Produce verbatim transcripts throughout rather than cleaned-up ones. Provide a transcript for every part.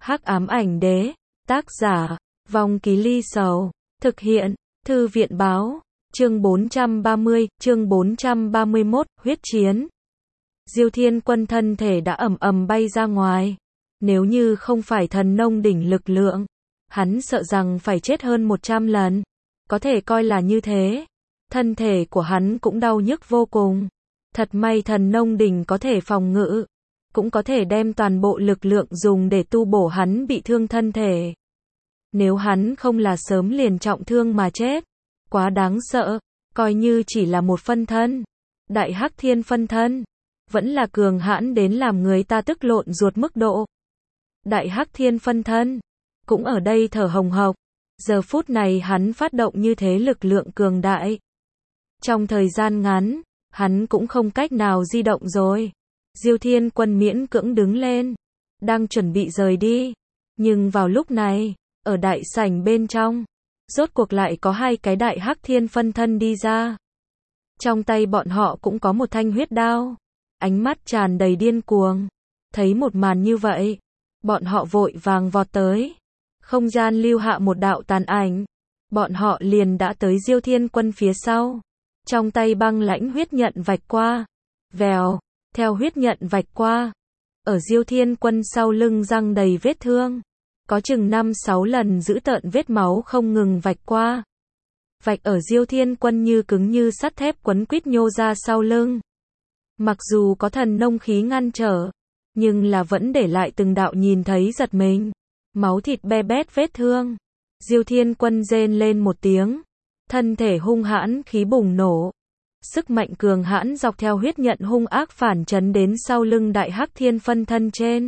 Hắc ám ảnh đế, tác giả, Vong Ký Ly Sầu, thực hiện, Thư viện báo, chương bốn trăm ba mươi, chương bốn trăm ba mươi mốt, huyết chiến. Diêu Thiên Quân thân thể đã ầm ầm bay ra ngoài. Nếu như không phải thần nông đỉnh lực lượng, hắn sợ rằng phải chết hơn một trăm lần. Có thể coi là như thế. Thân thể của hắn cũng đau nhức vô cùng. Thật may thần nông đỉnh có thể phòng ngự, cũng có thể đem toàn bộ lực lượng dùng để tu bổ hắn bị thương thân thể. Nếu hắn không là sớm liền trọng thương mà chết, quá đáng sợ, coi như chỉ là một phân thân. Đại Hắc Thiên phân thân, vẫn là cường hãn đến làm người ta tức lộn ruột mức độ. Đại Hắc Thiên phân thân, cũng ở đây thở hồng hộc. Giờ phút này hắn phát động như thế lực lượng cường đại. Trong thời gian ngắn, hắn cũng không cách nào di động rồi. Diêu Thiên Quân miễn cưỡng đứng lên, đang chuẩn bị rời đi. Nhưng vào lúc này, ở đại sảnh bên trong, rốt cuộc lại có hai cái Đại Hắc Thiên phân thân đi ra. Trong tay bọn họ cũng có một thanh huyết đao, ánh mắt tràn đầy điên cuồng. Thấy một màn như vậy, bọn họ vội vàng vọt tới. Không gian lưu hạ một đạo tàn ảnh, bọn họ liền đã tới Diêu Thiên Quân phía sau. Trong tay băng lãnh huyết nhận vạch qua, vèo, theo huyết nhận vạch qua, ở Diêu Thiên Quân sau lưng răng đầy vết thương, có chừng năm sáu lần dữ tợn vết máu không ngừng vạch qua. Vạch ở Diêu Thiên Quân như cứng như sắt thép quấn quýt nhô ra sau lưng. Mặc dù có thần nông khí ngăn trở, nhưng là vẫn để lại từng đạo nhìn thấy giật mình. Máu thịt be bét vết thương. Diêu Thiên Quân rên lên một tiếng, thân thể hung hãn khí bùng nổ. Sức mạnh cường hãn dọc theo huyết nhận hung ác phản chấn đến sau lưng Đại Hắc Thiên phân thân trên.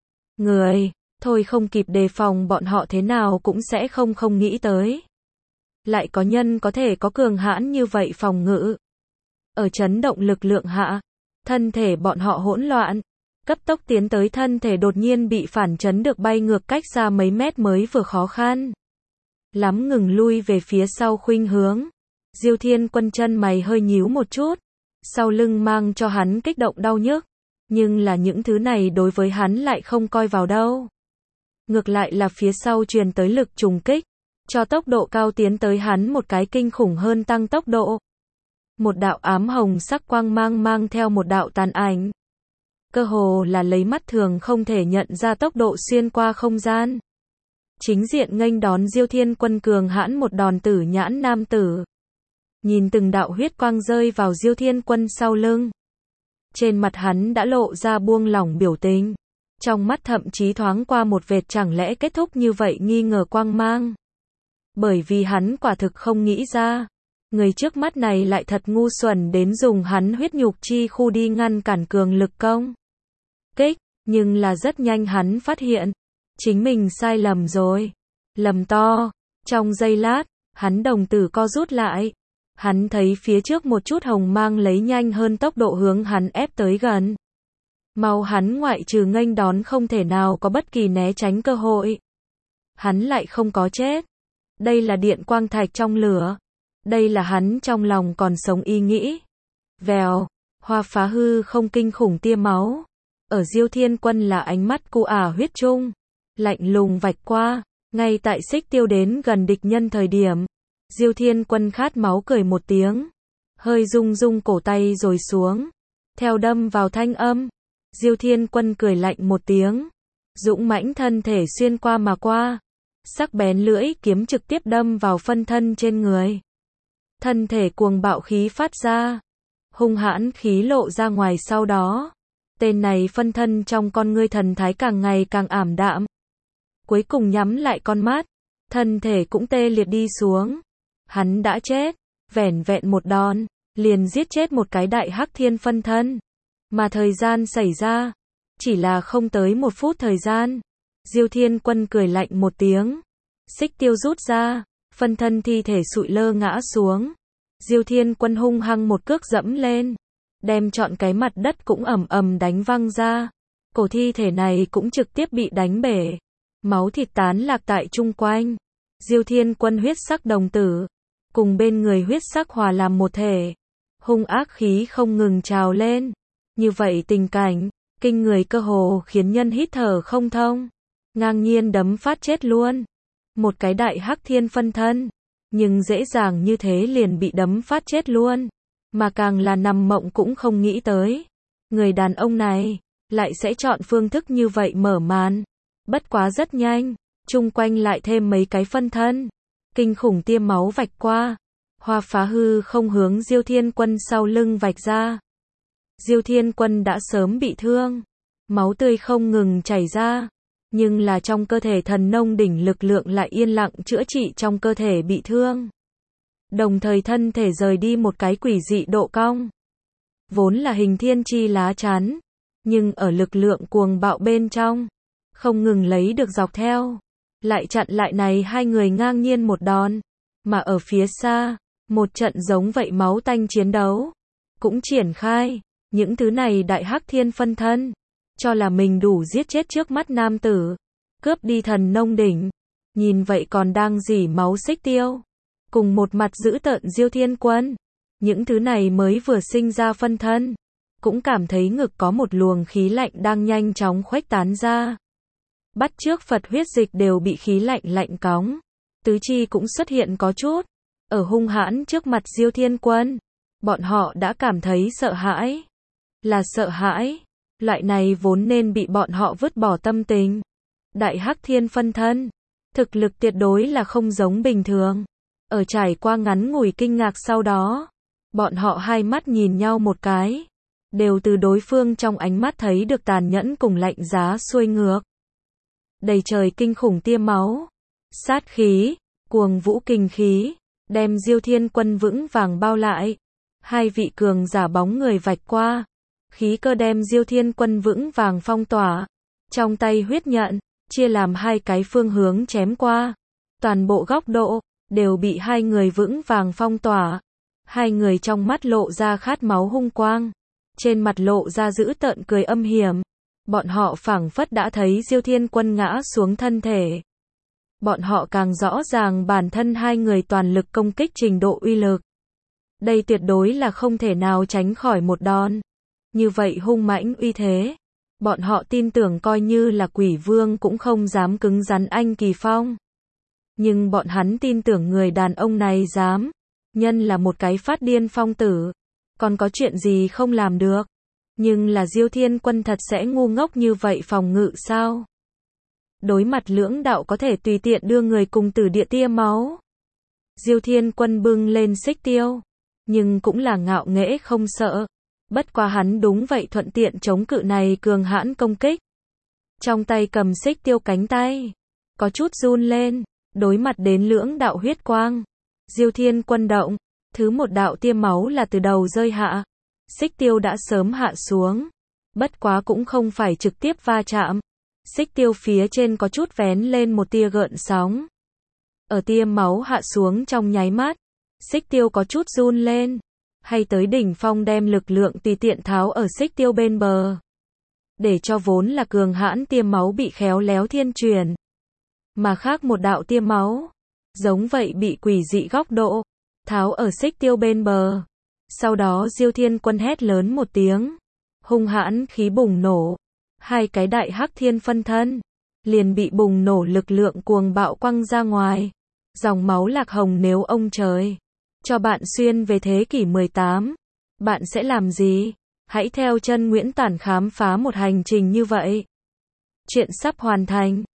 Người, thôi không kịp đề phòng bọn họ thế nào cũng sẽ không không nghĩ tới. Lại có nhân có thể có cường hãn như vậy phòng ngự. Ở chấn động lực lượng hạ, thân thể bọn họ hỗn loạn. Cấp tốc tiến tới thân thể đột nhiên bị phản chấn được bay ngược cách xa mấy mét mới vừa khó khăn lắm ngừng lui về phía sau khuynh hướng. Diêu Thiên Quân chân mày hơi nhíu một chút, sau lưng mang cho hắn kích động đau nhức, nhưng là những thứ này đối với hắn lại không coi vào đâu. Ngược lại là phía sau truyền tới lực trùng kích, cho tốc độ cao tiến tới hắn một cái kinh khủng hơn tăng tốc độ. Một đạo ám hồng sắc quang mang mang theo một đạo tàn ảnh. Cơ hồ là lấy mắt thường không thể nhận ra tốc độ xuyên qua không gian. Chính diện nghênh đón Diêu Thiên Quân cường hãn một đòn tử nhãn nam tử. Nhìn từng đạo huyết quang rơi vào Diêu Thiên Quân sau lưng. Trên mặt hắn đã lộ ra buông lỏng biểu tình. Trong mắt thậm chí thoáng qua một vệt chẳng lẽ kết thúc như vậy nghi ngờ quang mang. Bởi vì hắn quả thực không nghĩ ra. Người trước mắt này lại thật ngu xuẩn đến dùng hắn huyết nhục chi khu đi ngăn cản cường lực công kích, nhưng là rất nhanh hắn phát hiện, chính mình sai lầm rồi. Lầm to. Trong giây lát, hắn đồng tử co rút lại. Hắn thấy phía trước một chút hồng mang lấy nhanh hơn tốc độ hướng hắn ép tới gần. Mau hắn ngoại trừ nghênh đón không thể nào có bất kỳ né tránh cơ hội. Hắn lại không có chết. Đây là điện quang thạch trong lửa. Đây là hắn trong lòng còn sống ý nghĩ. Vèo, hoa phá hư không kinh khủng tia máu. Ở Diêu Thiên Quân là ánh mắt cu ả huyết trung, lạnh lùng vạch qua, ngay tại xích tiêu đến gần địch nhân thời điểm. Diêu Thiên Quân khát máu cười một tiếng, hơi rung rung cổ tay rồi xuống, theo đâm vào thanh âm. Diêu Thiên Quân cười lạnh một tiếng, dũng mãnh thân thể xuyên qua mà qua, sắc bén lưỡi kiếm trực tiếp đâm vào phân thân trên người. Thân thể cuồng bạo khí phát ra, hung hãn khí lộ ra ngoài sau đó. Tên này phân thân trong con ngươi thần thái càng ngày càng ảm đạm. Cuối cùng nhắm lại con mắt, thân thể cũng tê liệt đi xuống. Hắn đã chết, vẻn vẹn một đòn, liền giết chết một cái Đại Hắc Thiên phân thân. Mà thời gian xảy ra, chỉ là không tới một phút thời gian. Diêu Thiên Quân cười lạnh một tiếng, xích tiêu rút ra, phân thân thi thể sụi lơ ngã xuống. Diêu Thiên Quân hung hăng một cước dẫm lên, đem trọn cái mặt đất cũng ầm ầm đánh văng ra. Cổ thi thể này cũng trực tiếp bị đánh bể. Máu thịt tán lạc tại chung quanh. Diêu Thiên Quân huyết sắc đồng tử, cùng bên người huyết sắc hòa làm một thể. Hung ác khí không ngừng trào lên. Như vậy tình cảnh, kinh người cơ hồ khiến nhân hít thở không thông. ngang nhiên đấm phát chết luôn. Một cái đại hắc thiên phân thân, nhưng dễ dàng như thế liền bị đấm phát chết luôn. Mà càng là nằm mộng cũng không nghĩ tới. Người đàn ông này, lại sẽ chọn phương thức như vậy mở màn. Bất quá rất nhanh, chung quanh lại thêm mấy cái phân thân. Kinh khủng tia máu vạch qua. Hoa phá hư không hướng Diêu Thiên Quân sau lưng vạch ra. Diêu Thiên Quân đã sớm bị thương. Máu tươi không ngừng chảy ra. Nhưng là trong cơ thể thần nông đỉnh lực lượng lại yên lặng chữa trị trong cơ thể bị thương. Đồng thời thân thể rời đi một cái quỷ dị độ cong. Vốn là hình thiên chi lá chắn. Nhưng ở lực lượng cuồng bạo bên trong. Không ngừng lấy được dọc theo. Lại chặn lại này hai người ngang nhiên một đòn. Mà ở phía xa, một trận giống vậy máu tanh chiến đấu. Cũng triển khai. Những thứ này đại hắc thiên phân thân. Cho là mình đủ giết chết trước mắt nam tử. Cướp đi thần nông đỉnh. Nhìn vậy còn đang rỉ máu Xích Tiêu. Cùng một mặt giữ tợn Diêu Thiên Quân. Những thứ này mới vừa sinh ra phân thân. Cũng cảm thấy ngực có một luồng khí lạnh đang nhanh chóng khuếch tán ra. Bắt chước Phật huyết dịch đều bị khí lạnh lạnh cóng. Tứ chi cũng xuất hiện có chút. Ở hung hãn trước mặt Diêu Thiên Quân. Bọn họ đã cảm thấy sợ hãi. Là sợ hãi. Loại này vốn nên bị bọn họ vứt bỏ tâm tình. Đại hắc thiên phân thân. Thực lực tuyệt đối là không giống bình thường. Ở trải qua ngắn ngủi kinh ngạc sau đó. Bọn họ hai mắt nhìn nhau một cái. Đều từ đối phương trong ánh mắt thấy được tàn nhẫn cùng lạnh giá xuôi ngược. Đầy trời kinh khủng tia máu. Sát khí. Cuồng vũ kinh khí. Đem Diêu Thiên Quân vững vàng bao lại. Hai vị cường giả bóng người vạch qua. Khí cơ đem Diêu Thiên Quân vững vàng phong tỏa. Trong tay huyết nhận, chia làm hai cái phương hướng chém qua. Toàn bộ góc độ, đều bị hai người vững vàng phong tỏa. Hai người trong mắt lộ ra khát máu hung quang. Trên mặt lộ ra dữ tợn cười âm hiểm. Bọn họ phảng phất đã thấy Diêu Thiên Quân ngã xuống thân thể. Bọn họ càng rõ ràng bản thân hai người toàn lực công kích trình độ uy lực. Đây tuyệt đối là không thể nào tránh khỏi một đòn. Như vậy hung mãnh uy thế. Bọn họ tin tưởng coi như là quỷ vương cũng không dám cứng rắn anh Kỳ Phong. Nhưng bọn hắn tin tưởng người đàn ông này dám. Nhân là một cái phát điên phong tử. Còn có chuyện gì không làm được. Nhưng là Diêu Thiên Quân thật sẽ ngu ngốc như vậy phòng ngự sao? Đối mặt lưỡng đạo có thể tùy tiện đưa người cùng tử địa tia máu. Diêu Thiên Quân bưng lên Xích Tiêu. Nhưng cũng là ngạo nghễ không sợ. Bất quá hắn đúng vậy thuận tiện chống cự này cường hãn công kích. Trong tay cầm Xích Tiêu cánh tay. Có chút run lên. Đối mặt đến lưỡng đạo huyết quang. Diêu Thiên Quân động. Thứ một đạo tia máu là từ đầu rơi hạ. Xích Tiêu đã sớm hạ xuống. Bất quá cũng không phải trực tiếp va chạm. Xích Tiêu phía trên có chút vén lên một tia gợn sóng. Ở tia máu hạ xuống trong nháy mắt. Xích Tiêu có chút run lên. Hay tới đỉnh phong đem lực lượng tùy tiện tháo ở Xích Tiêu bên bờ. Để cho vốn là cường hãn tia máu bị khéo léo thiên truyền. Mà khác một đạo tia máu. Giống vậy bị quỷ dị góc độ. Tháo ở Xích Tiêu bên bờ. Sau đó Diêu Thiên Quân hét lớn một tiếng. Hung hãn khí bùng nổ. Hai cái đại hắc thiên phân thân. Liền bị bùng nổ lực lượng cuồng bạo quăng ra ngoài. Dòng máu lạc hồng nếu ông trời. Cho bạn xuyên về thế kỷ mười tám. Bạn sẽ làm gì? Hãy theo chân Nguyễn Tản khám phá một hành trình như vậy. Chuyện sắp hoàn thành.